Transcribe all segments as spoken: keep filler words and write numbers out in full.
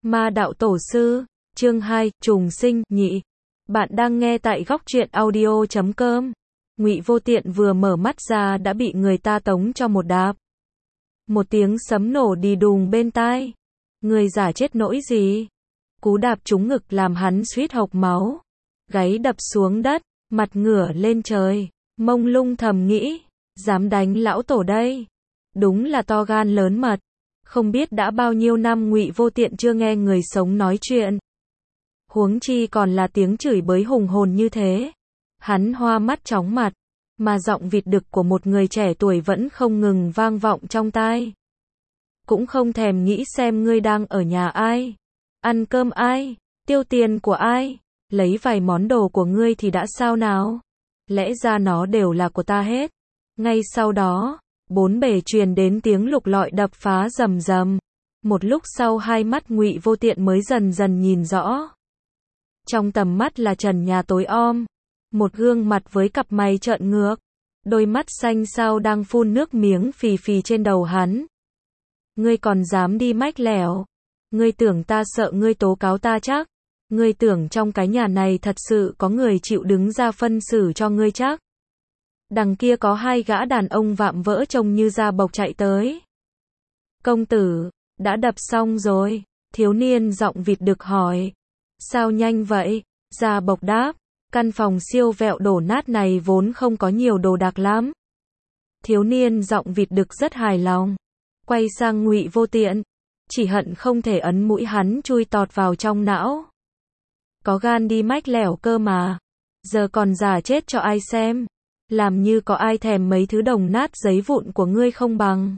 Ma đạo tổ sư, chương hai, trùng sinh, nhị. Bạn đang nghe tại góc truyện audio chấm com. Ngụy Vô Tiện vừa mở mắt ra đã bị người ta tống cho một đạp. Một tiếng sấm nổ đi đùng bên tai. Người giả chết nỗi gì? Cú đạp trúng ngực làm hắn suýt hộc máu. Gáy đập xuống đất, mặt ngửa lên trời, mông lung thầm nghĩ, dám đánh lão tổ đây. Đúng là to gan lớn mật. Không biết đã bao nhiêu năm Ngụy Vô Tiện chưa nghe người sống nói chuyện. Huống chi còn là tiếng chửi bới hùng hồn như thế. Hắn hoa mắt chóng mặt, mà giọng vịt đực của một người trẻ tuổi vẫn không ngừng vang vọng trong tai. Cũng không thèm nghĩ xem ngươi đang ở nhà ai, ăn cơm ai, tiêu tiền của ai, lấy vài món đồ của ngươi thì đã sao nào? Lẽ ra nó đều là của ta hết. Ngay sau đó, bốn bề truyền đến tiếng lục lọi đập phá rầm rầm. Một lúc sau hai mắt Ngụy Vô Tiện mới dần dần nhìn rõ. Trong tầm mắt là trần nhà tối om, một gương mặt với cặp mày trợn ngược, đôi mắt xanh xao đang phun nước miếng phì phì trên đầu hắn. Ngươi còn dám đi mách lẻo? Ngươi tưởng ta sợ ngươi tố cáo ta chắc? Ngươi tưởng trong cái nhà này thật sự có người chịu đứng ra phân xử cho ngươi chắc? Đằng kia có hai gã đàn ông vạm vỡ trông như da bộc chạy tới. Công tử, đã đập xong rồi? Thiếu niên giọng vịt đực hỏi. Sao nhanh vậy? Da bộc đáp. Căn phòng siêu vẹo đổ nát này vốn không có nhiều đồ đạc lắm. Thiếu niên giọng vịt đực rất hài lòng. Quay sang Ngụy Vô Tiện. Chỉ hận không thể ấn mũi hắn chui tọt vào trong não. Có gan đi mách lẻo cơ mà. Giờ còn giả chết cho ai xem. Làm như có ai thèm mấy thứ đồng nát giấy vụn của ngươi không bằng.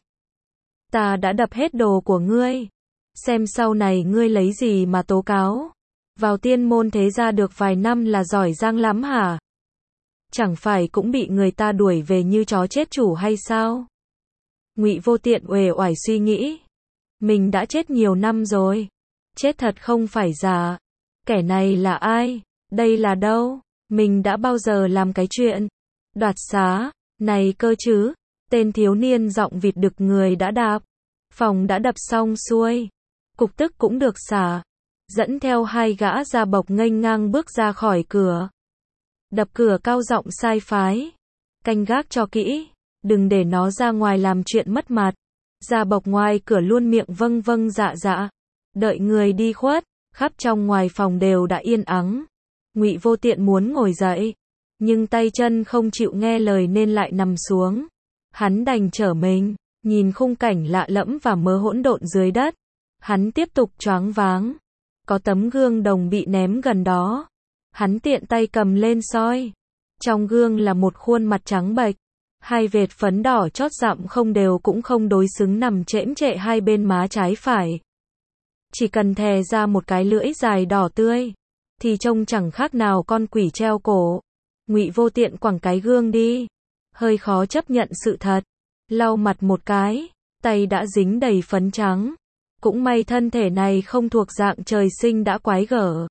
Ta đã đập hết đồ của ngươi. Xem sau này ngươi lấy gì mà tố cáo. Vào tiên môn thế gia được vài năm là giỏi giang lắm hả? Chẳng phải cũng bị người ta đuổi về như chó chết chủ hay sao? Ngụy Vô Tiện uể oải suy nghĩ. Mình đã chết nhiều năm rồi. Chết thật không phải giả. Kẻ này là ai? Đây là đâu? Mình đã bao giờ làm cái chuyện đoạt xá này cơ chứ? Tên thiếu niên giọng vịt đực người đã đạp. Phòng đã đập xong xuôi. Cục tức cũng được xả. Dẫn theo hai gã da bộc nghênh ngang bước ra khỏi cửa. Đập cửa cao giọng sai phái. Canh gác cho kỹ. Đừng để nó ra ngoài làm chuyện mất mặt. Da bộc ngoài cửa luôn miệng vâng vâng dạ dạ. Đợi người đi khuất. Khắp trong ngoài phòng đều đã yên ắng. Ngụy Vô Tiện muốn ngồi dậy. Nhưng tay chân không chịu nghe lời nên lại nằm xuống. Hắn đành trở mình. Nhìn khung cảnh lạ lẫm và mớ hỗn độn dưới đất. Hắn tiếp tục choáng váng. Có tấm gương đồng bị ném gần đó. Hắn tiện tay cầm lên soi. Trong gương là một khuôn mặt trắng bệch. Hai vệt phấn đỏ chót dặm không đều cũng không đối xứng nằm chễm chệ hai bên má trái phải. Chỉ cần thè ra một cái lưỡi dài đỏ tươi. Thì trông chẳng khác nào con quỷ treo cổ. Ngụy Vô Tiện quẳng cái gương đi. Hơi khó chấp nhận sự thật. Lau mặt một cái. Tay đã dính đầy phấn trắng. Cũng may thân thể này không thuộc dạng trời sinh đã quái gở.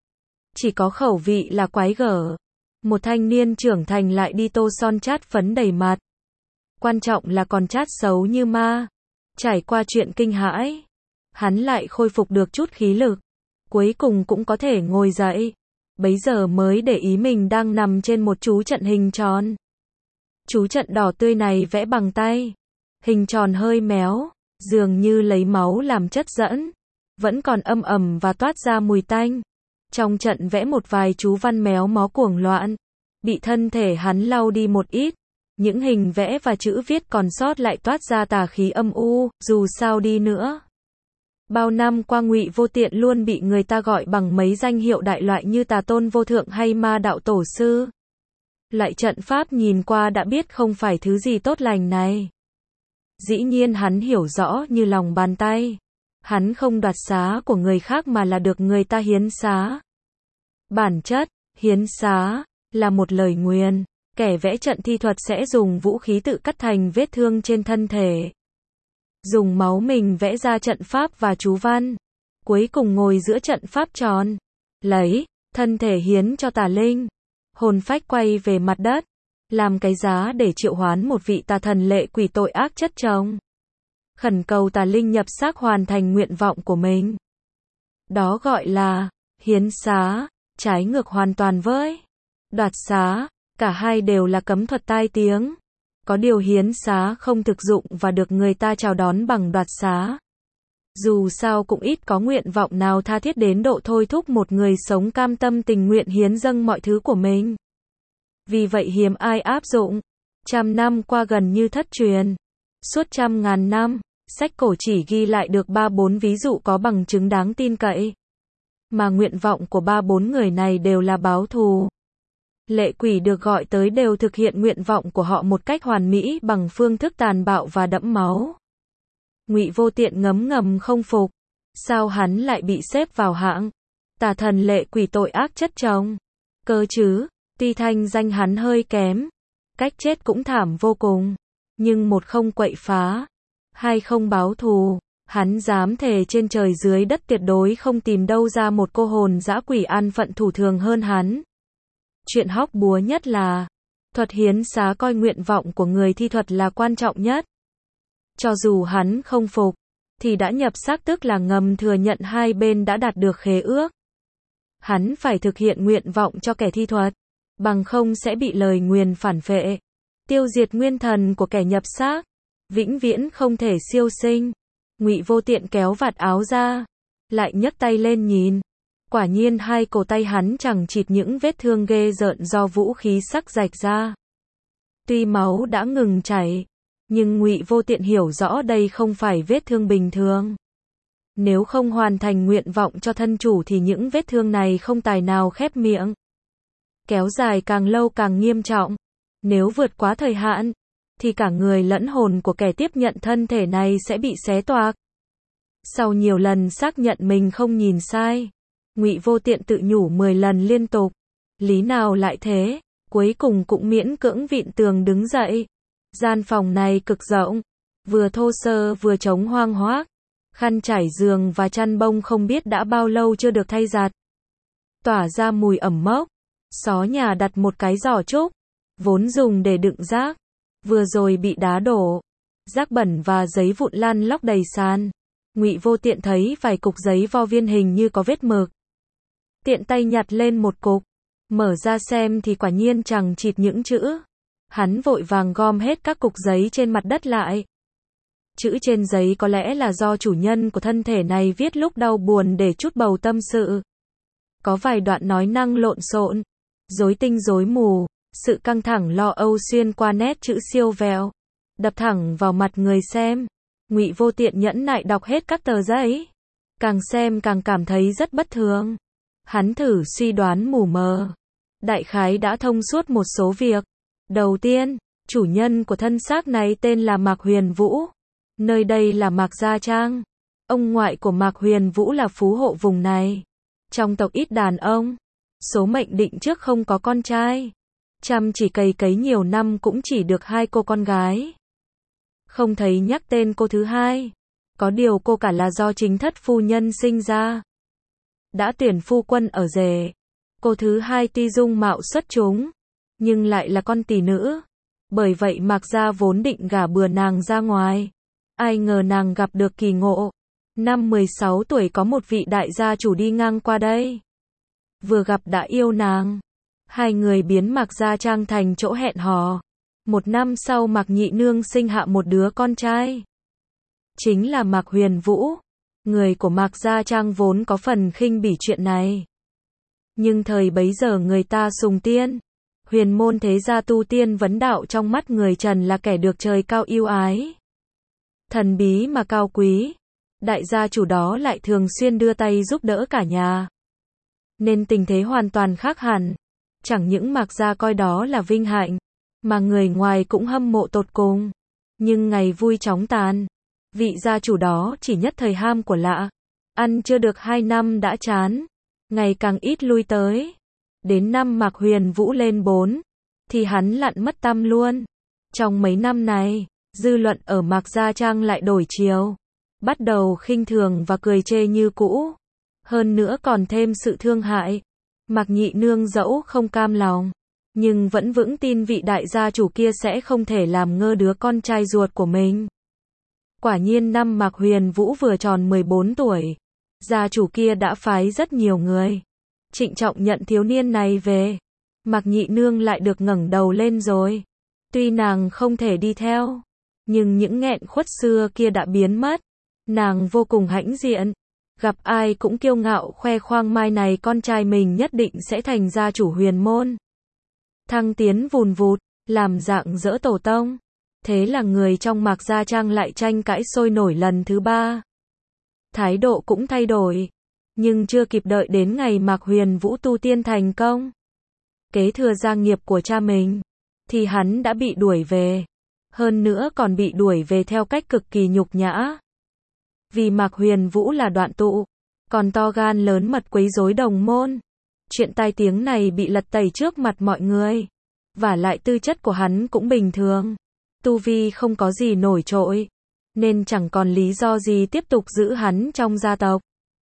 Chỉ có khẩu vị là quái gở. Một thanh niên trưởng thành lại đi tô son chát phấn đầy mặt. Quan trọng là còn chát xấu như ma. Trải qua chuyện kinh hãi. Hắn lại khôi phục được chút khí lực. Cuối cùng cũng có thể ngồi dậy. Bấy giờ mới để ý mình đang nằm trên một chú trận hình tròn. Chú trận đỏ tươi này vẽ bằng tay. Hình tròn hơi méo. Dường như lấy máu làm chất dẫn. Vẫn còn âm ầm và toát ra mùi tanh. Trong trận vẽ một vài chú văn méo mó cuồng loạn. Bị thân thể hắn lau đi một ít. Những hình vẽ và chữ viết còn sót lại toát ra tà khí âm u. Dù sao đi nữa. Bao năm qua Ngụy Vô Tiện luôn bị người ta gọi bằng mấy danh hiệu đại loại như Tà Tôn Vô Thượng hay Ma Đạo Tổ Sư. Loại trận pháp nhìn qua đã biết không phải thứ gì tốt lành này. Dĩ nhiên hắn hiểu rõ như lòng bàn tay. Hắn không đoạt xá của người khác mà là được người ta hiến xá. Bản chất, hiến xá, là một lời nguyền. Kẻ vẽ trận thi thuật sẽ dùng vũ khí tự cắt thành vết thương trên thân thể. Dùng máu mình vẽ ra trận pháp và chú văn. Cuối cùng ngồi giữa trận pháp tròn. Lấy, thân thể hiến cho tà linh. Hồn phách quay về mặt đất. Làm cái giá để triệu hoán một vị tà thần lệ quỷ tội ác chất chồng. Khẩn cầu tà linh nhập xác hoàn thành nguyện vọng của mình. Đó gọi là hiến xá, trái ngược hoàn toàn với đoạt xá, cả hai đều là cấm thuật tai tiếng. Có điều hiến xá không thực dụng và được người ta chào đón bằng đoạt xá. Dù sao cũng ít có nguyện vọng nào tha thiết đến độ thôi thúc một người sống cam tâm tình nguyện hiến dâng mọi thứ của mình. Vì vậy hiếm ai áp dụng. Trăm năm qua gần như thất truyền. Suốt trăm ngàn năm, sách cổ chỉ ghi lại được ba bốn ví dụ có bằng chứng đáng tin cậy. Mà nguyện vọng của ba bốn người này đều là báo thù. Lệ quỷ được gọi tới đều thực hiện nguyện vọng của họ một cách hoàn mỹ bằng phương thức tàn bạo và đẫm máu. Ngụy Vô Tiện ngấm ngầm không phục. Sao hắn lại bị xếp vào hạng tà thần lệ quỷ tội ác chất chồng? Cơ chứ, tuy thanh danh hắn hơi kém, cách chết cũng thảm vô cùng, nhưng một không quậy phá, hai không báo thù, hắn dám thề trên trời dưới đất tuyệt đối không tìm đâu ra một cô hồn dã quỷ an phận thủ thường hơn hắn. Chuyện hóc búa nhất là, thuật hiến xá coi nguyện vọng của người thi thuật là quan trọng nhất. Cho dù hắn không phục, thì đã nhập xác tức là ngầm thừa nhận hai bên đã đạt được khế ước. Hắn phải thực hiện nguyện vọng cho kẻ thi thuật, bằng không sẽ bị lời nguyền phản phệ, tiêu diệt nguyên thần của kẻ nhập xác, vĩnh viễn không thể siêu sinh. Ngụy Vô Tiện kéo vạt áo ra, lại nhấc tay lên nhìn. Quả nhiên hai cổ tay hắn chẳng chịt những vết thương ghê rợn do vũ khí sắc rạch ra. Tuy máu đã ngừng chảy, nhưng Ngụy Vô Tiện hiểu rõ đây không phải vết thương bình thường. Nếu không hoàn thành nguyện vọng cho thân chủ thì những vết thương này không tài nào khép miệng. Kéo dài càng lâu càng nghiêm trọng. Nếu vượt quá thời hạn, thì cả người lẫn hồn của kẻ tiếp nhận thân thể này sẽ bị xé toạc. Sau nhiều lần xác nhận mình không nhìn sai, Ngụy Vô Tiện tự nhủ mười lần liên tục. Lý nào lại thế? Cuối cùng cũng miễn cưỡng vịn tường đứng dậy. Gian phòng này cực rộng, vừa thô sơ vừa trống hoang hoác. Khăn trải giường và chăn bông không biết đã bao lâu chưa được thay giặt. Tỏa ra mùi ẩm mốc. Xó nhà đặt một cái giỏ trúc, vốn dùng để đựng rác, vừa rồi bị đá đổ. Rác bẩn và giấy vụn lăn lóc đầy sàn. Ngụy Vô Tiện thấy vài cục giấy vo viên hình như có vết mực. Tiện tay nhặt lên một cục, mở ra xem thì quả nhiên chẳng chịt những chữ. Hắn vội vàng gom hết các cục giấy trên mặt đất lại. Chữ trên giấy có lẽ là do chủ nhân của thân thể này viết lúc đau buồn để trút bầu tâm sự. Có vài đoạn nói năng lộn xộn, rối tinh rối mù, sự căng thẳng lo âu xuyên qua nét chữ siêu vẹo, đập thẳng vào mặt người xem. Ngụy Vô Tiện nhẫn nại đọc hết các tờ giấy, càng xem càng cảm thấy rất bất thường. Hắn thử suy đoán mù mờ, đại khái đã thông suốt một số việc. Đầu tiên, chủ nhân của thân xác này tên là Mạc Huyền Vũ. Nơi đây là Mạc Gia Trang. Ông ngoại của Mạc Huyền Vũ là phú hộ vùng này. Trong tộc ít đàn ông, số mệnh định trước không có con trai. Chăm chỉ cày cấy nhiều năm cũng chỉ được hai cô con gái. Không thấy nhắc tên cô thứ hai. Có điều cô cả là do chính thất phu nhân sinh ra. Đã tuyển phu quân ở rể. Cô thứ hai tuy dung mạo xuất chúng, nhưng lại là con tỷ nữ. Bởi vậy Mạc Gia vốn định gả bừa nàng ra ngoài. Ai ngờ nàng gặp được kỳ ngộ. Năm mười sáu tuổi có một vị đại gia chủ đi ngang qua đây. Vừa gặp đã yêu nàng. Hai người biến Mạc Gia Trang thành chỗ hẹn hò. Một năm sau Mạc Nhị Nương sinh hạ một đứa con trai. Chính là Mạc Huyền Vũ. Người của Mạc Gia Trang vốn có phần khinh bỉ chuyện này. Nhưng thời bấy giờ người ta sùng tiên. Huyền môn thế gia tu tiên vấn đạo trong mắt người Trần là kẻ được trời cao yêu ái. Thần bí mà cao quý. Đại gia chủ đó lại thường xuyên đưa tay giúp đỡ cả nhà. Nên tình thế hoàn toàn khác hẳn. Chẳng những Mạc Gia coi đó là vinh hạnh, mà người ngoài cũng hâm mộ tột cùng. Nhưng ngày vui chóng tàn. Vị gia chủ đó chỉ nhất thời ham của lạ. Ăn chưa được hai năm đã chán. Ngày càng ít lui tới. Đến năm Mạc Huyền Vũ lên bốn, thì hắn lặn mất tăm luôn. Trong mấy năm này, dư luận ở Mạc Gia Trang lại đổi chiều. Bắt đầu khinh thường và cười chê như cũ. Hơn nữa còn thêm sự thương hại. Mạc Nhị Nương dẫu không cam lòng, nhưng vẫn vững tin vị đại gia chủ kia sẽ không thể làm ngơ đứa con trai ruột của mình. Quả nhiên năm Mạc Huyền Vũ vừa tròn mười bốn tuổi, Gia chủ kia đã phái rất nhiều người trịnh trọng nhận thiếu niên này về. Mạc Nhị Nương lại được ngẩng đầu lên rồi. Tuy nàng không thể đi theo, nhưng những nghẹn khuất xưa kia đã biến mất. Nàng vô cùng hãnh diện, gặp ai cũng kiêu ngạo khoe khoang mai này con trai mình nhất định sẽ thành gia chủ huyền môn. Thăng tiến vùn vụt, làm dạng dỡ tổ tông. Thế là người trong Mạc Gia Trang lại tranh cãi sôi nổi lần thứ ba. Thái độ cũng thay đổi, nhưng chưa kịp đợi đến ngày Mạc Huyền Vũ tu tiên thành công, kế thừa gia nghiệp của cha mình, thì hắn đã bị đuổi về. Hơn nữa còn bị đuổi về theo cách cực kỳ nhục nhã. Vì Mạc Huyền Vũ là đoạn tụ, còn to gan lớn mật quấy rối đồng môn. Chuyện tai tiếng này bị lật tẩy trước mặt mọi người. Vả lại tư chất của hắn cũng bình thường, tu vi không có gì nổi trội, nên chẳng còn lý do gì tiếp tục giữ hắn trong gia tộc.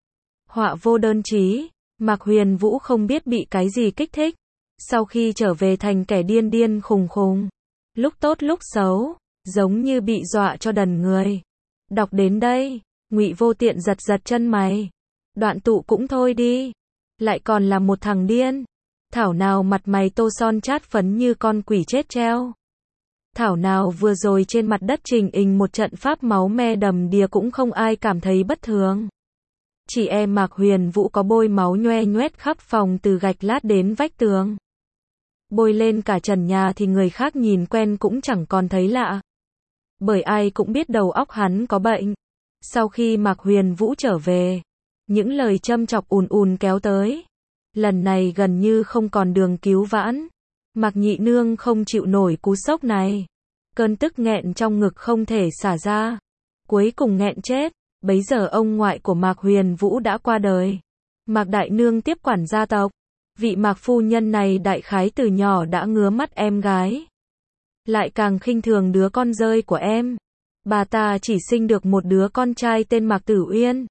Họa vô đơn chí, Mạc Huyền Vũ không biết bị cái gì kích thích. Sau khi trở về thành kẻ điên điên khùng khùng, lúc tốt lúc xấu, giống như bị dọa cho đần người. Đọc đến đây, Ngụy Vô Tiện giật giật chân mày. Đoạn tụ cũng thôi đi, lại còn là một thằng điên. Thảo nào mặt mày tô son chát phấn như con quỷ chết treo. Thảo nào vừa rồi trên mặt đất trình hình một trận pháp máu me đầm đìa cũng không ai cảm thấy bất thường. Chỉ e Mạc Huyền Vũ có bôi máu nhoe nhoét khắp phòng từ gạch lát đến vách tường. Bôi lên cả trần nhà thì người khác nhìn quen cũng chẳng còn thấy lạ. Bởi ai cũng biết đầu óc hắn có bệnh. Sau khi Mạc Huyền Vũ trở về, những lời châm chọc ùn ùn kéo tới. Lần này gần như không còn đường cứu vãn. Mạc Nhị Nương không chịu nổi cú sốc này. Cơn tức nghẹn trong ngực không thể xả ra. Cuối cùng nghẹn chết. Bấy giờ ông ngoại của Mạc Huyền Vũ đã qua đời. Mạc Đại Nương tiếp quản gia tộc. Vị Mạc phu nhân này đại khái từ nhỏ đã ngứa mắt em gái. Lại càng khinh thường đứa con rơi của em. Bà ta chỉ sinh được một đứa con trai tên Mạc Tử Uyên.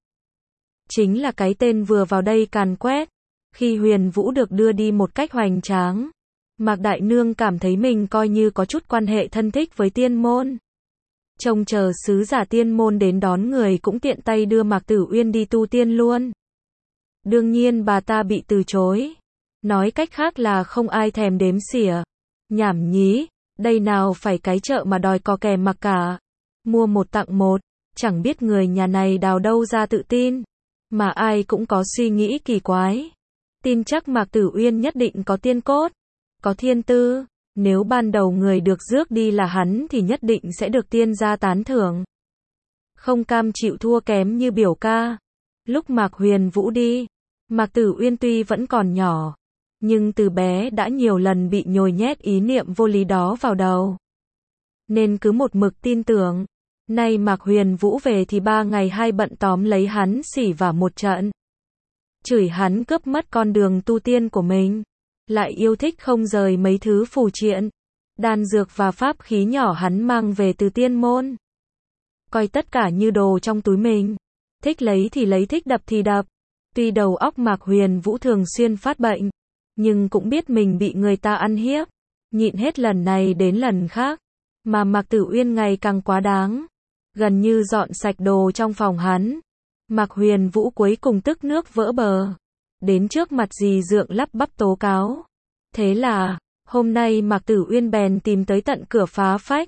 Chính là cái tên vừa vào đây càn quét. Khi Huyền Vũ được đưa đi một cách hoành tráng, Mạc Đại Nương cảm thấy mình coi như có chút quan hệ thân thích với tiên môn. Trông chờ sứ giả tiên môn đến đón người cũng tiện tay đưa Mạc Tử Uyên đi tu tiên luôn. Đương nhiên bà ta bị từ chối. Nói cách khác là không ai thèm đếm xỉa. Nhảm nhí, đây nào phải cái chợ mà đòi cò kè mặc cả. Mua một tặng một, chẳng biết người nhà này đào đâu ra tự tin. Mà ai cũng có suy nghĩ kỳ quái. Tin chắc Mạc Tử Uyên nhất định có tiên cốt, có thiên tư. Nếu ban đầu người được rước đi là hắn thì nhất định sẽ được tiên gia tán thưởng. Không cam chịu thua kém như biểu ca. Lúc Mạc Huyền Vũ đi, Mạc Tử Uyên tuy vẫn còn nhỏ, nhưng từ bé đã nhiều lần bị nhồi nhét ý niệm vô lý đó vào đầu. Nên cứ một mực tin tưởng. Nay Mạc Huyền Vũ về thì ba ngày hai bận tóm lấy hắn xỉ vả một trận. Chửi hắn cướp mất con đường tu tiên của mình. Lại yêu thích không rời mấy thứ phù triện, đan dược và pháp khí nhỏ hắn mang về từ tiên môn. Coi tất cả như đồ trong túi mình. Thích lấy thì lấy, thích đập thì đập. Tuy đầu óc Mạc Huyền Vũ thường xuyên phát bệnh, nhưng cũng biết mình bị người ta ăn hiếp. Nhịn hết lần này đến lần khác. Mà Mạc Tử Uyên ngày càng quá đáng. Gần như dọn sạch đồ trong phòng hắn. Mạc Huyền Vũ cuối cùng tức nước vỡ bờ. Đến trước mặt dì dượng lắp bắp tố cáo. Thế là, hôm nay Mạc Tử Uyên bèn tìm tới tận cửa phá phách.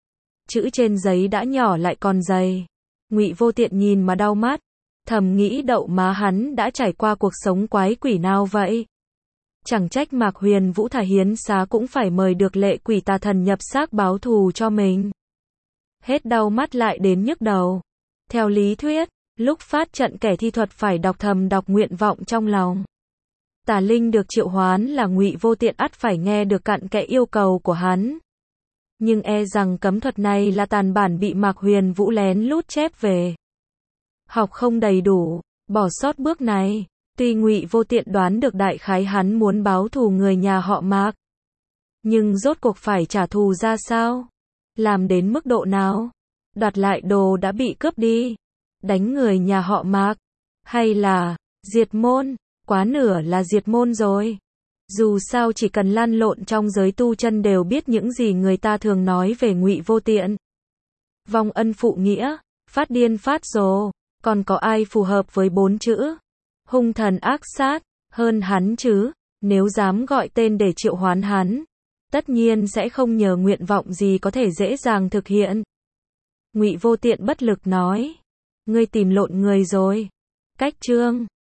Chữ trên giấy đã nhỏ lại còn dày. Ngụy Vô Tiện nhìn mà đau mắt. Thầm nghĩ đậu má hắn đã trải qua cuộc sống quái quỷ nào vậy. Chẳng trách Mạc Huyền Vũ thà hiến xá cũng phải mời được lệ quỷ tà thần nhập xác báo thù cho mình. Hết đau mắt lại đến nhức đầu. Theo lý thuyết, lúc phát trận kẻ thi thuật phải đọc thầm đọc nguyện vọng trong lòng. Tà linh được triệu hoán là Ngụy Vô Tiện ắt phải nghe được cặn kẽ yêu cầu của hắn. Nhưng e rằng cấm thuật này là tàn bản bị Mạc Huyền Vũ lén lút chép về. Học không đầy đủ, bỏ sót bước này. Tuy Ngụy Vô Tiện đoán được đại khái hắn muốn báo thù người nhà họ Mạc, nhưng rốt cuộc phải trả thù ra sao? Làm đến mức độ nào? Đoạt lại đồ đã bị cướp đi? Đánh người nhà họ Mạc? Hay là diệt môn? Quá nửa là diệt môn rồi. Dù sao chỉ cần lăn lộn trong giới tu chân đều biết những gì người ta thường nói về Ngụy Vô Tiện. Vong ân phụ nghĩa, phát điên phát rồ. Còn có ai phù hợp với bốn chữ hung thần ác sát hơn hắn chứ? Nếu dám gọi tên để triệu hoán hắn, tất nhiên sẽ không nhờ nguyện vọng gì có thể dễ dàng thực hiện. Ngụy Vô Tiện bất lực nói, ngươi tìm lộn người rồi. Cách chương